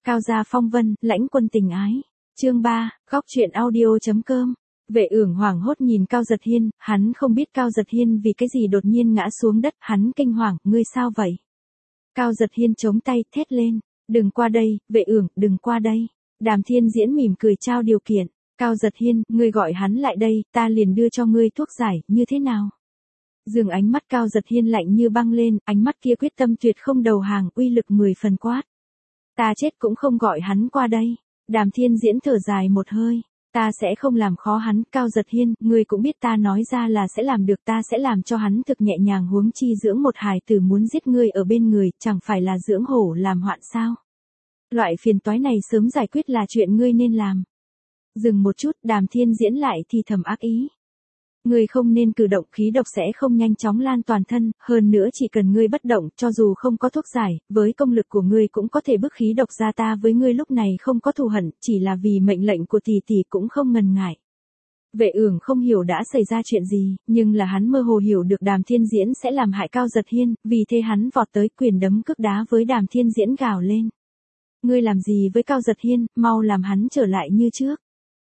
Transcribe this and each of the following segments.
Cao gia phong vân, lãnh quân tình ái. Chương 3, góc truyện audio.com. Vệ Ưởng hoảng hốt nhìn Cao Giật Hiên, hắn không biết Cao Giật Hiên vì cái gì đột nhiên ngã xuống đất, hắn kinh hoàng, ngươi sao vậy? Cao Giật Hiên chống tay, thét lên, đừng qua đây, Vệ Ưởng, đừng qua đây. Đàm Thiên Diễn mỉm cười trao điều kiện, Cao Giật Hiên, ngươi gọi hắn lại đây, ta liền đưa cho ngươi thuốc giải, như thế nào? Dường ánh mắt Cao Giật Hiên lạnh như băng lên, ánh mắt kia quyết tâm tuyệt không đầu hàng, uy lực 10 phần quát. Ta chết cũng không gọi hắn qua đây. Đàm Thiên Diễn thở dài một hơi. Ta sẽ không làm khó hắn, Cao Giật Hiên, ngươi cũng biết ta nói ra là sẽ làm được, ta sẽ làm cho hắn thực nhẹ nhàng, huống chi dưỡng một hài tử muốn giết ngươi ở bên người, chẳng phải là dưỡng hổ làm hoạn sao? Loại phiền toái này sớm giải quyết là chuyện ngươi nên làm. Dừng một chút, Đàm Thiên Diễn lại thì thầm ác ý. Ngươi không nên cử động, khí độc sẽ không nhanh chóng lan toàn thân, hơn nữa chỉ cần ngươi bất động, cho dù không có thuốc giải, với công lực của ngươi cũng có thể bức khí độc ra, ta với ngươi lúc này không có thù hận, chỉ là vì mệnh lệnh của tỷ tỷ cũng không ngần ngại. Vệ Ưởng không hiểu đã xảy ra chuyện gì, nhưng là hắn mơ hồ hiểu được Đàm Thiên Diễn sẽ làm hại Cao Giật Hiên, vì thế hắn vọt tới quyền đấm cước đá với Đàm Thiên Diễn gào lên. Ngươi làm gì với Cao Giật Hiên, mau làm hắn trở lại như trước.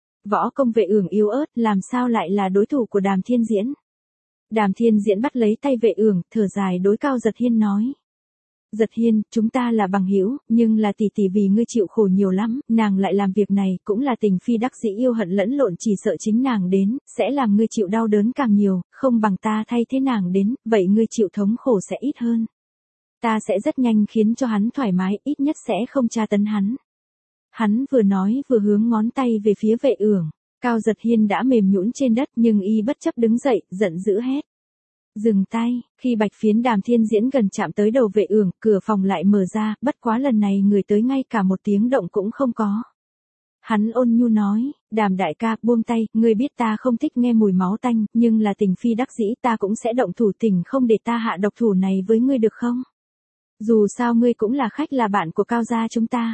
Võ công Vệ Ưởng yếu ớt, làm sao lại là đối thủ của Đàm Thiên Diễn. Đàm Thiên Diễn bắt lấy tay Vệ Ưởng, thở dài đối Cao Giật Hiên nói. Giật Hiên, chúng ta là bằng hữu, nhưng là tỷ tỷ vì ngươi chịu khổ nhiều lắm, nàng lại làm việc này, cũng là tình phi đắc dĩ, yêu hận lẫn lộn, chỉ sợ chính nàng đến, sẽ làm ngươi chịu đau đớn càng nhiều, không bằng ta thay thế nàng đến, vậy ngươi chịu thống khổ sẽ ít hơn. Ta sẽ rất nhanh khiến cho hắn thoải mái, ít nhất sẽ không tra tấn hắn. Hắn vừa nói vừa hướng ngón tay về phía Vệ Ưởng. Cao Giật Hiên đã mềm nhũn trên đất, nhưng y bất chấp đứng dậy, giận dữ hét. Dừng tay, khi bạch phiến Đàm Thiên Diễn gần chạm tới đầu Vệ Ưởng, cửa phòng lại mở ra, bất quá lần này người tới ngay cả một tiếng động cũng không có. Hắn ôn nhu nói, Đàm đại ca, buông tay, ngươi biết ta không thích nghe mùi máu tanh, nhưng là tình phi đắc dĩ, ta cũng sẽ động thủ, tình không để ta hạ độc thủ này với ngươi được không? Dù sao ngươi cũng là khách, là bạn của Cao gia chúng ta.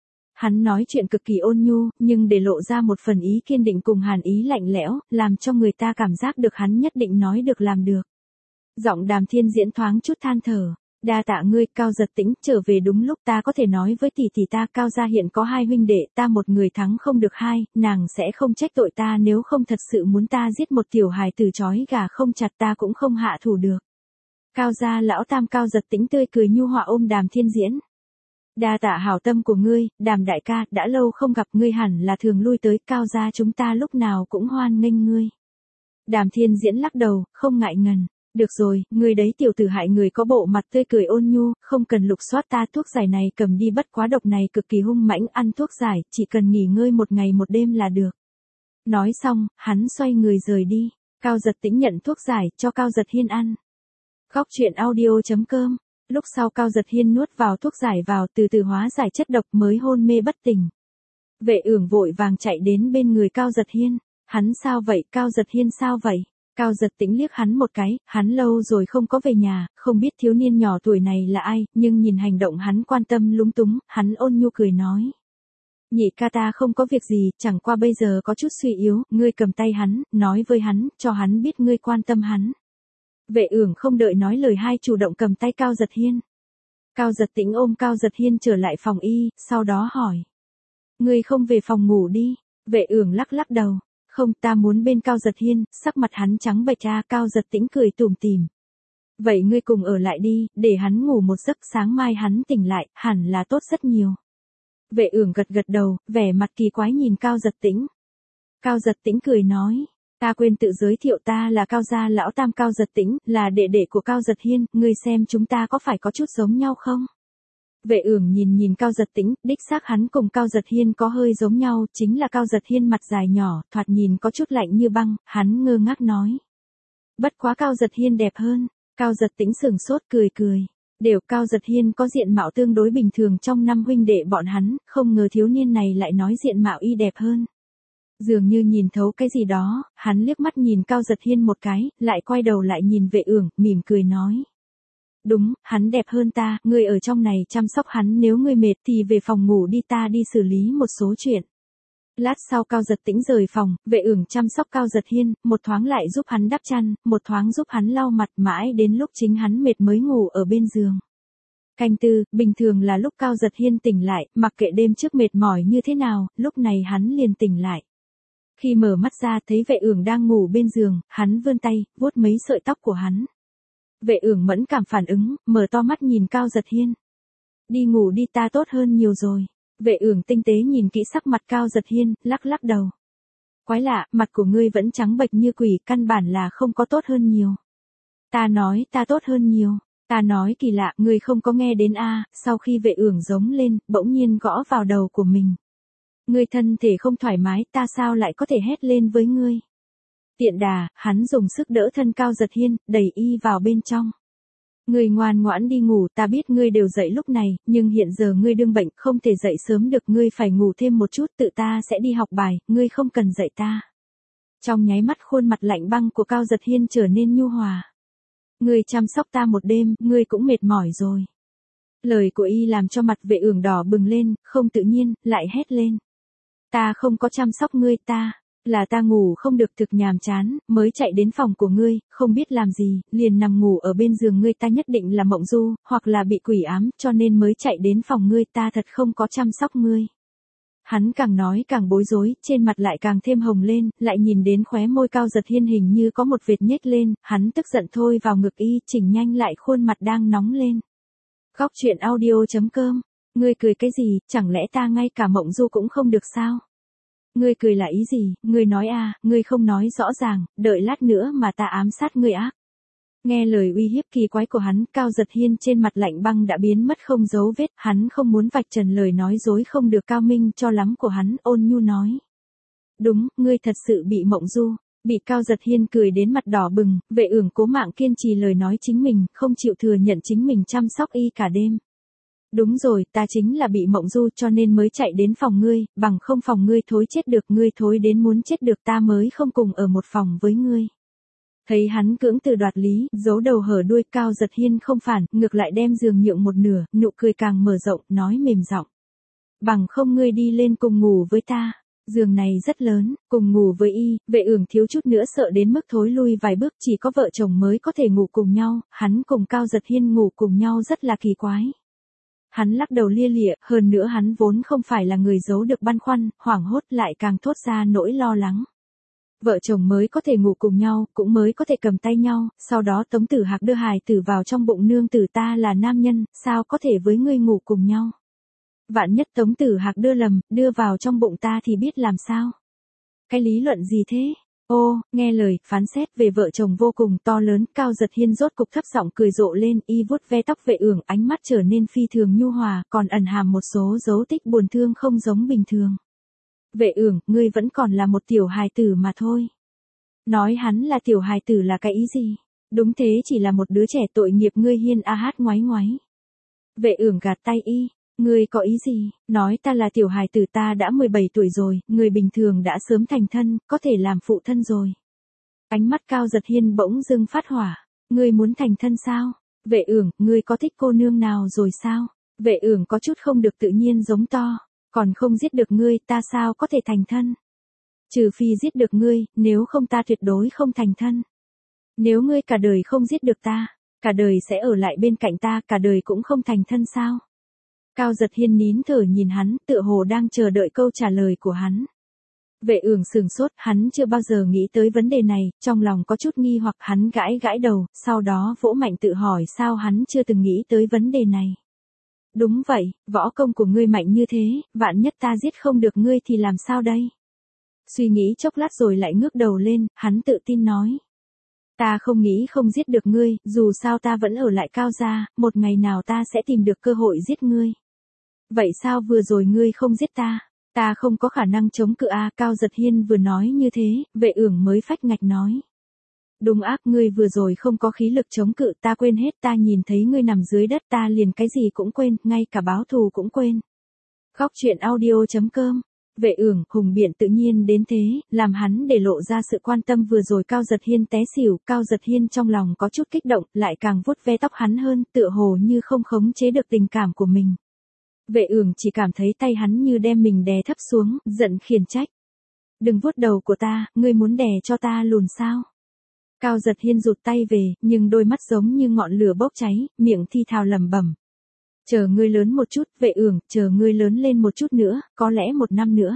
Hắn nói chuyện cực kỳ ôn nhu, nhưng để lộ ra một phần ý kiên định cùng hàn ý lạnh lẽo, làm cho người ta cảm giác được hắn nhất định nói được làm được. Giọng Đàm Thiên Diễn thoáng chút than thở. Đa tạ ngươi, Cao Giật Tĩnh, trở về đúng lúc, ta có thể nói với tỷ tỷ ta, Cao gia hiện có 2 huynh đệ, ta một người thắng không được 2, nàng sẽ không trách tội ta, nếu không thật sự muốn ta giết một tiểu hài tử trói gà không chặt, ta cũng không hạ thủ được. Cao gia lão tam Cao Giật Tĩnh tươi cười nhu hòa ôm Đàm Thiên Diễn. Đa tạ hảo tâm của ngươi, Đàm đại ca, đã lâu không gặp, ngươi hẳn là thường lui tới, Cao gia chúng ta lúc nào cũng hoan nghênh ngươi. Đàm Thiên Diễn lắc đầu, không ngại ngần. Được rồi, ngươi đấy tiểu tử hại người, có bộ mặt tươi cười ôn nhu, không cần lục soát ta, thuốc giải này cầm đi, bất quá độc này cực kỳ hung mãnh, ăn thuốc giải, chỉ cần nghỉ ngơi một ngày một đêm là được. Nói xong, hắn xoay người rời đi. Cao Giật Tĩnh nhận thuốc giải, cho Cao Giật Hiên ăn. Góc truyện audio.com. Lúc sau Cao Giật Hiên nuốt vào thuốc giải vào, từ từ hóa giải chất độc, mới hôn mê bất tỉnh. Vệ Ưởng vội vàng chạy đến bên người Cao Giật Hiên. Hắn sao vậy, Cao Giật Hiên sao vậy? Cao Giật Tĩnh liếc hắn một cái, hắn lâu rồi không có về nhà, không biết thiếu niên nhỏ tuổi này là ai, nhưng nhìn hành động hắn quan tâm lúng túng, hắn ôn nhu cười nói. Nhị ca ta không có việc gì, chẳng qua bây giờ có chút suy yếu, ngươi cầm tay hắn, nói với hắn, cho hắn biết ngươi quan tâm hắn. Vệ Ưởng không đợi nói lời hai, chủ động cầm tay Cao Giật Hiên. Cao Giật Tĩnh ôm Cao Giật Hiên trở lại phòng y, sau đó hỏi. Ngươi không về phòng ngủ đi? Vệ Ưởng lắc lắc đầu. Không, ta muốn bên Cao Giật Hiên, sắc mặt hắn trắng bệch ra. Cao Giật Tĩnh cười tủm tỉm. Vậy ngươi cùng ở lại đi, để hắn ngủ một giấc, sáng mai hắn tỉnh lại, hẳn là tốt rất nhiều. Vệ Ưởng gật gật đầu, vẻ mặt kỳ quái nhìn Cao Giật Tĩnh. Cao Giật Tĩnh cười nói. Ta quên tự giới thiệu, ta là Cao gia lão tam Cao Giật Tĩnh, là đệ đệ của Cao Giật Hiên, ngươi xem chúng ta có phải có chút giống nhau không? Vệ Ưởng nhìn Cao Giật Tĩnh, đích xác hắn cùng Cao Giật Hiên có hơi giống nhau, chính là Cao Giật Hiên mặt dài nhỏ, thoạt nhìn có chút lạnh như băng, hắn ngơ ngác nói. Bất quá Cao Giật Hiên đẹp hơn. Cao Giật Tĩnh sửng sốt cười cười. Đều, Cao Giật Hiên có diện mạo tương đối bình thường trong 5 huynh đệ bọn hắn, không ngờ thiếu niên này lại nói diện mạo y đẹp hơn. Dường như nhìn thấu cái gì đó, hắn liếc mắt nhìn Cao Giật Hiên một cái, lại quay đầu lại nhìn Vệ Ưởng, mỉm cười nói. Đúng, hắn đẹp hơn ta, ngươi ở trong này chăm sóc hắn, nếu ngươi mệt thì về phòng ngủ đi, ta đi xử lý một số chuyện. Lát sau Cao Giật Tĩnh rời phòng, Vệ Ưởng chăm sóc Cao Giật Hiên, một thoáng lại giúp hắn đắp chăn, một thoáng giúp hắn lau mặt, mãi đến lúc chính hắn mệt mới ngủ ở bên giường. Canh tư, bình thường là lúc Cao Giật Hiên tỉnh lại, mặc kệ đêm trước mệt mỏi như thế nào, lúc này hắn liền tỉnh lại. Khi mở mắt ra thấy Vệ Ưởng đang ngủ bên giường, hắn vươn tay, vuốt mấy sợi tóc của hắn. Vệ Ưởng mẫn cảm phản ứng, mở to mắt nhìn Cao Giật Hiên. Đi ngủ đi, ta tốt hơn nhiều rồi. Vệ Ưởng tinh tế nhìn kỹ sắc mặt Cao Giật Hiên, lắc lắc đầu. Quái lạ, mặt của ngươi vẫn trắng bệch như quỷ, căn bản là không có tốt hơn nhiều. Ta nói ta tốt hơn nhiều. Ta nói kỳ lạ, ngươi không có nghe đến a. Sau khi Vệ Ưởng giống lên, bỗng nhiên gõ vào đầu của mình. Ngươi thân thể không thoải mái, ta sao lại có thể hét lên với ngươi. Tiện đà, hắn dùng sức đỡ thân Cao Giật Hiên, đẩy y vào bên trong. Ngươi ngoan ngoãn đi ngủ, ta biết ngươi đều dậy lúc này, nhưng hiện giờ ngươi đương bệnh, không thể dậy sớm được, ngươi phải ngủ thêm một chút, tự ta sẽ đi học bài, ngươi không cần dậy ta. Trong nháy mắt khuôn mặt lạnh băng của Cao Giật Hiên trở nên nhu hòa. Ngươi chăm sóc ta một đêm, ngươi cũng mệt mỏi rồi. Lời của y làm cho mặt Vệ Ưởng đỏ bừng lên, không tự nhiên, lại hét lên. Ta không có chăm sóc ngươi, là ta ngủ không được thực nhàm chán, mới chạy đến phòng của ngươi, không biết làm gì, liền nằm ngủ ở bên giường ngươi, ta nhất định là mộng du, hoặc là bị quỷ ám, cho nên mới chạy đến phòng ngươi, ta thật không có chăm sóc ngươi. Hắn càng nói càng bối rối, trên mặt lại càng thêm hồng lên, lại nhìn đến khóe môi Cao Giật Hiên hình như có một vệt nhếch lên, hắn tức giận thôi vào ngực y, chỉnh nhanh lại khuôn mặt đang nóng lên. Góc truyện audio.com, ngươi cười cái gì, chẳng lẽ ta ngay cả mộng du cũng không được sao? Ngươi cười là ý gì, ngươi nói ngươi không nói rõ ràng, đợi lát nữa mà ta ám sát ngươi á. Nghe lời uy hiếp kỳ quái của hắn, Cao Giật Hiên trên mặt lạnh băng đã biến mất không dấu vết, hắn không muốn vạch trần lời nói dối không được cao minh cho lắm của hắn, ôn nhu nói. Đúng, ngươi thật sự bị mộng du. Bị Cao Giật Hiên cười đến mặt đỏ bừng, Vệ Ưởng cố mạng kiên trì lời nói chính mình, không chịu thừa nhận chính mình chăm sóc y cả đêm. Đúng rồi, ta chính là bị mộng du cho nên mới chạy đến phòng ngươi, bằng không phòng ngươi thối chết được, ngươi thối đến muốn chết được, ta mới không cùng ở một phòng với ngươi. Thấy hắn cưỡng từ đoạt lý, giấu đầu hở đuôi, Cao Giật Hiên không phản, ngược lại đem giường nhượng một nửa, nụ cười càng mở rộng, nói mềm giọng. Bằng không ngươi đi lên cùng ngủ với ta. Giường này rất lớn, cùng ngủ với y, Vệ Ưởng thiếu chút nữa sợ đến mức thối lui vài bước, chỉ có vợ chồng mới có thể ngủ cùng nhau, hắn cùng Cao Giật Hiên ngủ cùng nhau rất là kỳ quái. Hắn lắc đầu lia lịa, hơn nữa hắn vốn không phải là người giấu được băn khoăn, hoảng hốt lại càng thốt ra nỗi lo lắng. Vợ chồng mới có thể ngủ cùng nhau, cũng mới có thể cầm tay nhau, sau đó Tống Tử Hạc đưa hài tử vào trong bụng nương tử, ta là nam nhân, sao có thể với ngươi ngủ cùng nhau. Vạn nhất Tống Tử Hạc đưa lầm, đưa vào trong bụng ta thì biết làm sao. Cái lý luận gì thế? Ô, nghe lời, phán xét về vợ chồng vô cùng to lớn, Cao Giật Hiên rốt cục thấp giọng cười rộ lên, y vuốt ve tóc Vệ Ưởng, ánh mắt trở nên phi thường nhu hòa, còn ẩn hàm một số dấu tích buồn thương không giống bình thường. Vệ Ưởng, ngươi vẫn còn là một tiểu hài tử mà thôi. Nói hắn là tiểu hài tử là cái ý gì? Đúng thế, chỉ là một đứa trẻ tội nghiệp, ngươi Hiên a hát ngoáy ngoáy. Vệ Ưởng gạt tay y. Ngươi có ý gì, nói ta là tiểu hài tử, ta đã 17 tuổi rồi, người bình thường đã sớm thành thân, có thể làm phụ thân rồi. Ánh mắt Cao Giật Hiên bỗng dưng phát hỏa, ngươi muốn thành thân sao? Vệ Ưởng, ngươi có thích cô nương nào rồi sao? Vệ Ưởng có chút không được tự nhiên giống to, còn không giết được ngươi, ta sao có thể thành thân? Trừ phi giết được ngươi, nếu không ta tuyệt đối không thành thân. Nếu ngươi cả đời không giết được ta, cả đời sẽ ở lại bên cạnh ta, cả đời cũng không thành thân sao? Cao Giật Hiên nín thở nhìn hắn, tựa hồ đang chờ đợi câu trả lời của hắn. Vệ Ưởng sừng sốt, hắn chưa bao giờ nghĩ tới vấn đề này, trong lòng có chút nghi hoặc, hắn gãi gãi đầu, sau đó vỗ mạnh tự hỏi sao hắn chưa từng nghĩ tới vấn đề này. Đúng vậy, võ công của ngươi mạnh như thế, vạn nhất ta giết không được ngươi thì làm sao đây? Suy nghĩ chốc lát rồi lại ngước đầu lên, hắn tự tin nói. Ta không nghĩ không giết được ngươi, dù sao ta vẫn ở lại Cao gia, một ngày nào ta sẽ tìm được cơ hội giết ngươi. Vậy sao vừa rồi ngươi không giết ta? Ta không có khả năng chống cự a. Cao Giật Hiên vừa nói như thế, Vệ Ưởng mới phách ngạch nói. Đúng ác, ngươi vừa rồi không có khí lực chống cự, ta quên hết, ta nhìn thấy ngươi nằm dưới đất ta liền cái gì cũng quên, ngay cả báo thù cũng quên. Góc truyện audio.com. Vệ Ưởng, hùng biện tự nhiên đến thế, làm hắn để lộ ra sự quan tâm vừa rồi. Cao Giật Hiên té xỉu, Cao Giật Hiên trong lòng có chút kích động, lại càng vuốt ve tóc hắn hơn, tựa hồ như không khống chế được tình cảm của mình. Vệ Ưởng chỉ cảm thấy tay hắn như đem mình đè thấp xuống, giận khiển trách. Đừng vuốt đầu của ta, ngươi muốn đè cho ta lùn sao? Cao Giật Hiên rụt tay về, nhưng đôi mắt giống như ngọn lửa bốc cháy, miệng thi thào lẩm bẩm. Chờ ngươi lớn một chút, Vệ Ưởng, chờ ngươi lớn lên một chút nữa, có lẽ 1 năm nữa.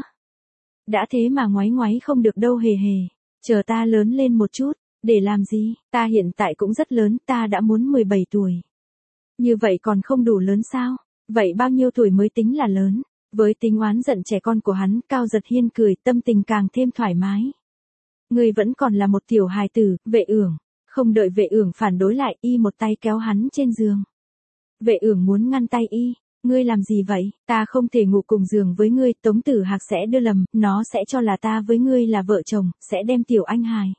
Đã thế mà ngoáy ngoáy không được đâu hề hề. Chờ ta lớn lên một chút, để làm gì, ta hiện tại cũng rất lớn, ta đã muốn 17 tuổi. Như vậy còn không đủ lớn sao? Vậy bao nhiêu tuổi mới tính là lớn? Với tính oán giận trẻ con của hắn, Cao Giật Hiên cười, tâm tình càng thêm thoải mái. Ngươi vẫn còn là một tiểu hài tử, Vệ Ưởng. Không đợi Vệ Ưởng phản đối lại, y một tay kéo hắn trên giường. Vệ Ưởng muốn ngăn tay y. Ngươi làm gì vậy? Ta không thể ngủ cùng giường với ngươi, Tống Tử Hạc sẽ đưa lầm, nó sẽ cho là ta với ngươi là vợ chồng, sẽ đem tiểu anh hài.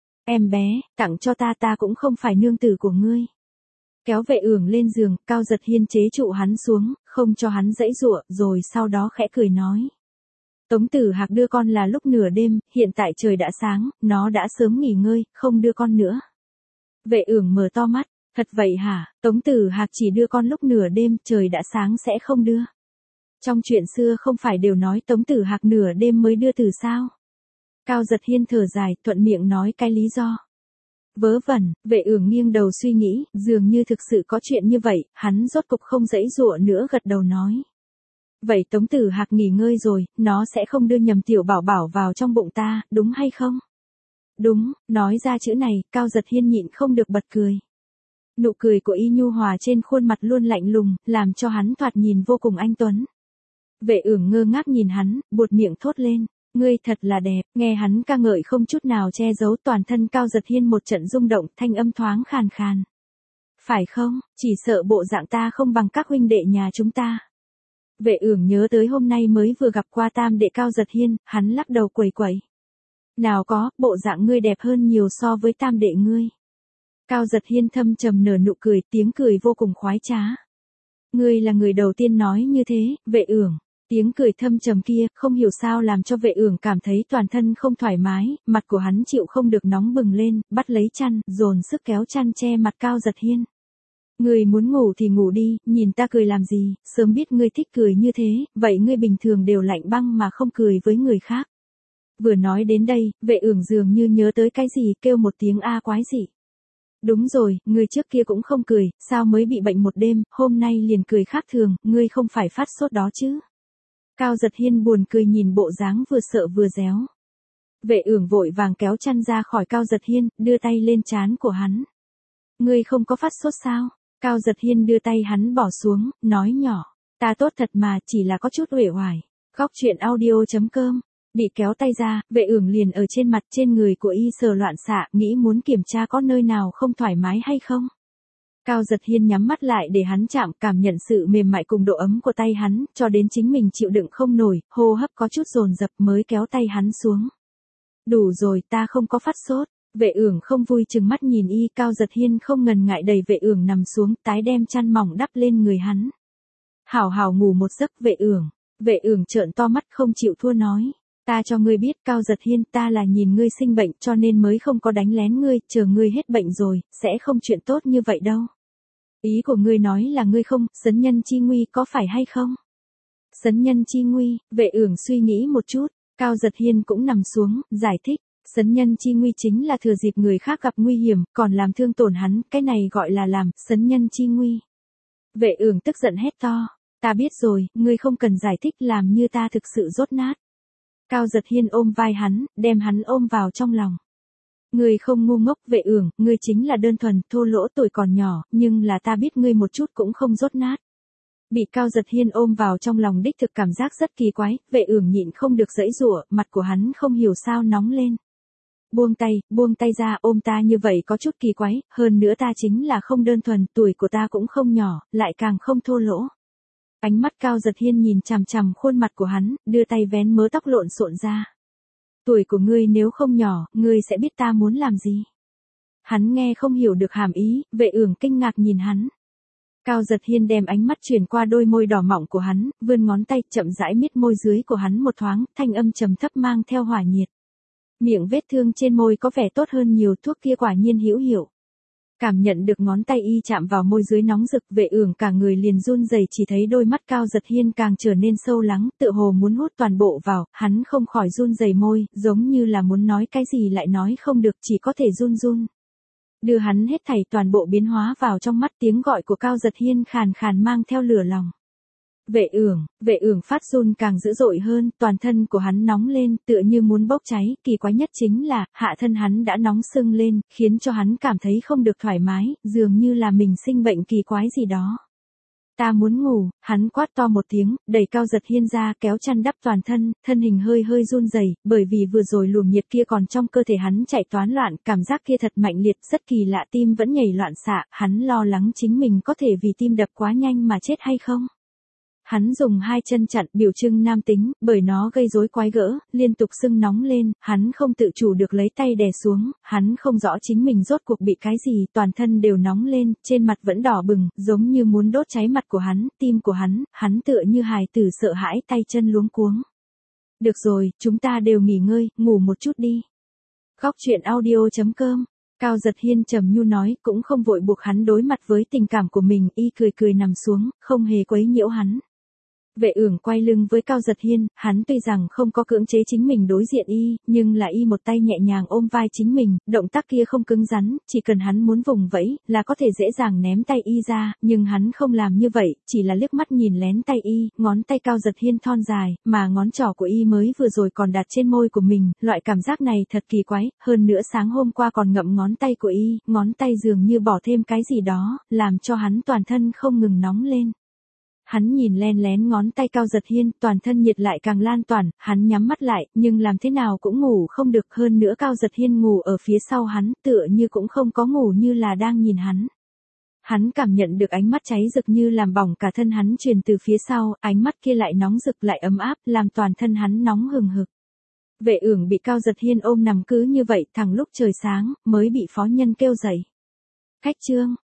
Em bé, tặng cho ta cũng không phải nương tử của ngươi. Kéo Vệ Ưởng lên giường, Cao Giật Hiên chế trụ hắn xuống, không cho hắn giãy giụa, rồi sau đó khẽ cười nói. Tống Tử Hạc đưa con là lúc nửa đêm, hiện tại trời đã sáng, nó đã sớm nghỉ ngơi, không đưa con nữa. Vệ Ưởng mở to mắt, thật vậy hả? Tống Tử Hạc chỉ đưa con lúc nửa đêm, trời đã sáng sẽ không đưa. Trong chuyện xưa không phải đều nói Tống Tử Hạc nửa đêm mới đưa từ sao? Cao Giật Hiên thở dài, thuận miệng nói cái lý do. Vớ vẩn, Vệ Ưởng nghiêng đầu suy nghĩ, dường như thực sự có chuyện như vậy, hắn rốt cục không giãy giụa nữa gật đầu nói. Vậy Tống Tử Hạc nghỉ ngơi rồi, nó sẽ không đưa nhầm tiểu bảo bảo vào trong bụng ta, đúng hay không? Đúng, nói ra chữ này, Cao Giật Hiên nhịn không được bật cười. Nụ cười của y nhu hòa trên khuôn mặt luôn lạnh lùng, làm cho hắn thoạt nhìn vô cùng anh tuấn. Vệ Ưởng ngơ ngác nhìn hắn, buột miệng thốt lên. Ngươi thật là đẹp, nghe hắn ca ngợi không chút nào che giấu, toàn thân Cao Giật Hiên một trận rung động, thanh âm thoáng khàn khàn. Phải không, chỉ sợ bộ dạng ta không bằng các huynh đệ nhà chúng ta. Vệ Ưởng nhớ tới hôm nay mới vừa gặp qua tam đệ Cao Giật Hiên, hắn lắc đầu quẩy quẩy. Nào có, bộ dạng ngươi đẹp hơn nhiều so với tam đệ ngươi. Cao Giật Hiên thâm trầm nở nụ cười, tiếng cười vô cùng khoái trá. Ngươi là người đầu tiên nói như thế, Vệ Ưởng. Tiếng cười thâm trầm kia, không hiểu sao làm cho Vệ Ưởng cảm thấy toàn thân không thoải mái, mặt của hắn chịu không được nóng bừng lên, bắt lấy chăn, dồn sức kéo chăn che mặt Cao Giật Hiên. Ngươi muốn ngủ thì ngủ đi, nhìn ta cười làm gì, sớm biết ngươi thích cười như thế, vậy ngươi bình thường đều lạnh băng mà không cười với người khác. Vừa nói đến đây, Vệ Ưởng dường như nhớ tới cái gì, kêu một tiếng a quái dị. Đúng rồi, ngươi trước kia cũng không cười, sao mới bị bệnh một đêm, hôm nay liền cười khác thường, ngươi không phải phát sốt đó chứ? Cao Giật Hiên buồn cười nhìn bộ dáng vừa sợ vừa réo. Vệ Ưởng vội vàng kéo chăn ra khỏi Cao Giật Hiên, đưa tay lên trán của hắn. Ngươi không có phát sốt sao? Cao Giật Hiên đưa tay hắn bỏ xuống, nói nhỏ. Ta tốt thật mà, chỉ là có chút uể oải. Góc truyện audio.com. Bị kéo tay ra, Vệ Ưởng liền ở trên mặt trên người của y sờ loạn xạ, nghĩ muốn kiểm tra có nơi nào không thoải mái hay không. Cao Giật Hiên nhắm mắt lại để hắn chạm, cảm nhận sự mềm mại cùng độ ấm của tay hắn, cho đến chính mình chịu đựng không nổi, hô hấp có chút dồn dập mới kéo tay hắn xuống. Đủ rồi, ta không có phát sốt. Vệ Ưởng không vui chừng mắt nhìn y, Cao Giật Hiên không ngần ngại đẩy Vệ Ưởng nằm xuống, tái đem chăn mỏng đắp lên người hắn. Hảo hảo ngủ một giấc, Vệ Ưởng. Vệ Ưởng trợn to mắt không chịu thua nói. Ta cho ngươi biết, Cao Giật Hiên, ta là nhìn ngươi sinh bệnh cho nên mới không có đánh lén ngươi, chờ ngươi hết bệnh rồi, sẽ không chuyện tốt như vậy đâu. Ý của ngươi nói là ngươi không, sấn nhân chi nguy có phải hay không? Sấn nhân chi nguy, Vệ Ưởng suy nghĩ một chút, Cao Giật Hiên cũng nằm xuống, giải thích, sấn nhân chi nguy chính là thừa dịp người khác gặp nguy hiểm, còn làm thương tổn hắn, cái này gọi là làm, sấn nhân chi nguy. Vệ Ưởng tức giận hét to, ta biết rồi, ngươi không cần giải thích làm như ta thực sự rốt nát. Cao Giật Hiên ôm vai hắn, đem hắn ôm vào trong lòng. Ngươi không ngu ngốc, Vệ Ưởng, ngươi chính là đơn thuần, thô lỗ tuổi còn nhỏ, nhưng là ta biết ngươi một chút cũng không rốt nát. Bị Cao Giật Hiên ôm vào trong lòng đích thực cảm giác rất kỳ quái, Vệ Ưởng nhịn không được giãy giụa, mặt của hắn không hiểu sao nóng lên. Buông tay ra, ôm ta như vậy có chút kỳ quái, hơn nữa ta chính là không đơn thuần, tuổi của ta cũng không nhỏ, lại càng không thô lỗ. Ánh mắt Cao Giật Hiên nhìn chằm chằm khuôn mặt của hắn, đưa tay vén mớ tóc lộn xộn ra. Tuổi của ngươi nếu không nhỏ, ngươi sẽ biết ta muốn làm gì. Hắn nghe không hiểu được hàm ý, Vệ Ưởng kinh ngạc nhìn hắn. Cao Giật Hiên đem ánh mắt chuyển qua đôi môi đỏ mọng của hắn, vươn ngón tay chậm rãi miết môi dưới của hắn một thoáng, thanh âm trầm thấp mang theo hỏa nhiệt. Miệng vết thương trên môi có vẻ tốt hơn nhiều, thuốc kia quả nhiên hữu hiệu. Cảm nhận được ngón tay y chạm vào môi dưới nóng rực, Vệ Ưởng cả người liền run rẩy, chỉ thấy đôi mắt Cao Giật Hiên càng trở nên sâu lắng, tựa hồ muốn hút toàn bộ vào, hắn không khỏi run rẩy môi, giống như là muốn nói cái gì lại nói không được, chỉ có thể run run. đưa hắn hết thảy toàn bộ biến hóa vào trong mắt. Tiếng gọi của Cao Giật Hiên khàn khàn mang theo lửa lòng. Vệ ưởng phát run càng dữ dội hơn, toàn thân của hắn nóng lên, tựa như muốn bốc cháy, kỳ quái nhất chính là, hạ thân hắn đã nóng sưng lên, khiến cho hắn cảm thấy không được thoải mái, dường như là mình sinh bệnh kỳ quái gì đó. Ta muốn ngủ, hắn quát to một tiếng, đẩy Cao Giật Hiên ra, kéo chăn đắp toàn thân, thân hình hơi hơi run rẩy, bởi vì vừa rồi luồng nhiệt kia còn trong cơ thể hắn chạy toán loạn, cảm giác kia thật mạnh liệt, rất kỳ lạ, tim vẫn nhảy loạn xạ, hắn lo lắng chính mình có thể vì tim đập quá nhanh mà chết hay không. Hắn dùng hai chân chặn, biểu trưng nam tính, bởi nó gây rối quái gỡ, liên tục sưng nóng lên, hắn không tự chủ được lấy tay đè xuống, hắn không rõ chính mình rốt cuộc bị cái gì, toàn thân đều nóng lên, trên mặt vẫn đỏ bừng, giống như muốn đốt cháy mặt của hắn, tim của hắn tựa như hài tử sợ hãi, tay chân luống cuống. Được rồi, chúng ta đều nghỉ ngơi, ngủ một chút đi. Góc truyện audio.com. Cao Giật Hiên trầm nhu nói, cũng không vội buộc hắn đối mặt với tình cảm của mình, y cười cười nằm xuống, không hề quấy nhiễu hắn. Vệ ưởng quay lưng với Cao Giật Hiên, hắn tuy rằng không có cưỡng chế chính mình đối diện y, nhưng là y một tay nhẹ nhàng ôm vai chính mình, động tác kia không cứng rắn, chỉ cần hắn muốn vùng vẫy, là có thể dễ dàng ném tay y ra, nhưng hắn không làm như vậy, chỉ là liếc mắt nhìn lén tay y, ngón tay Cao Giật Hiên thon dài, mà ngón trỏ của y mới vừa rồi còn đặt trên môi của mình, loại cảm giác này thật kỳ quái, hơn nữa sáng hôm qua còn ngậm ngón tay của y, ngón tay dường như bỏ thêm cái gì đó, làm cho hắn toàn thân không ngừng nóng lên. Hắn nhìn len lén ngón tay Cao Giật Hiên, toàn thân nhiệt lại càng lan toàn, hắn nhắm mắt lại, nhưng làm thế nào cũng ngủ không được, hơn nữa Cao Giật Hiên ngủ ở phía sau hắn, tựa như cũng không có ngủ, như là đang nhìn hắn. Hắn cảm nhận được ánh mắt cháy rực như làm bỏng cả thân hắn truyền từ phía sau, ánh mắt kia lại nóng rực lại ấm áp, làm toàn thân hắn nóng hừng hực. Vệ ưởng bị Cao Giật Hiên ôm nằm cứ như vậy, thẳng lúc trời sáng, mới bị phó nhân kêu dậy. Khách trương.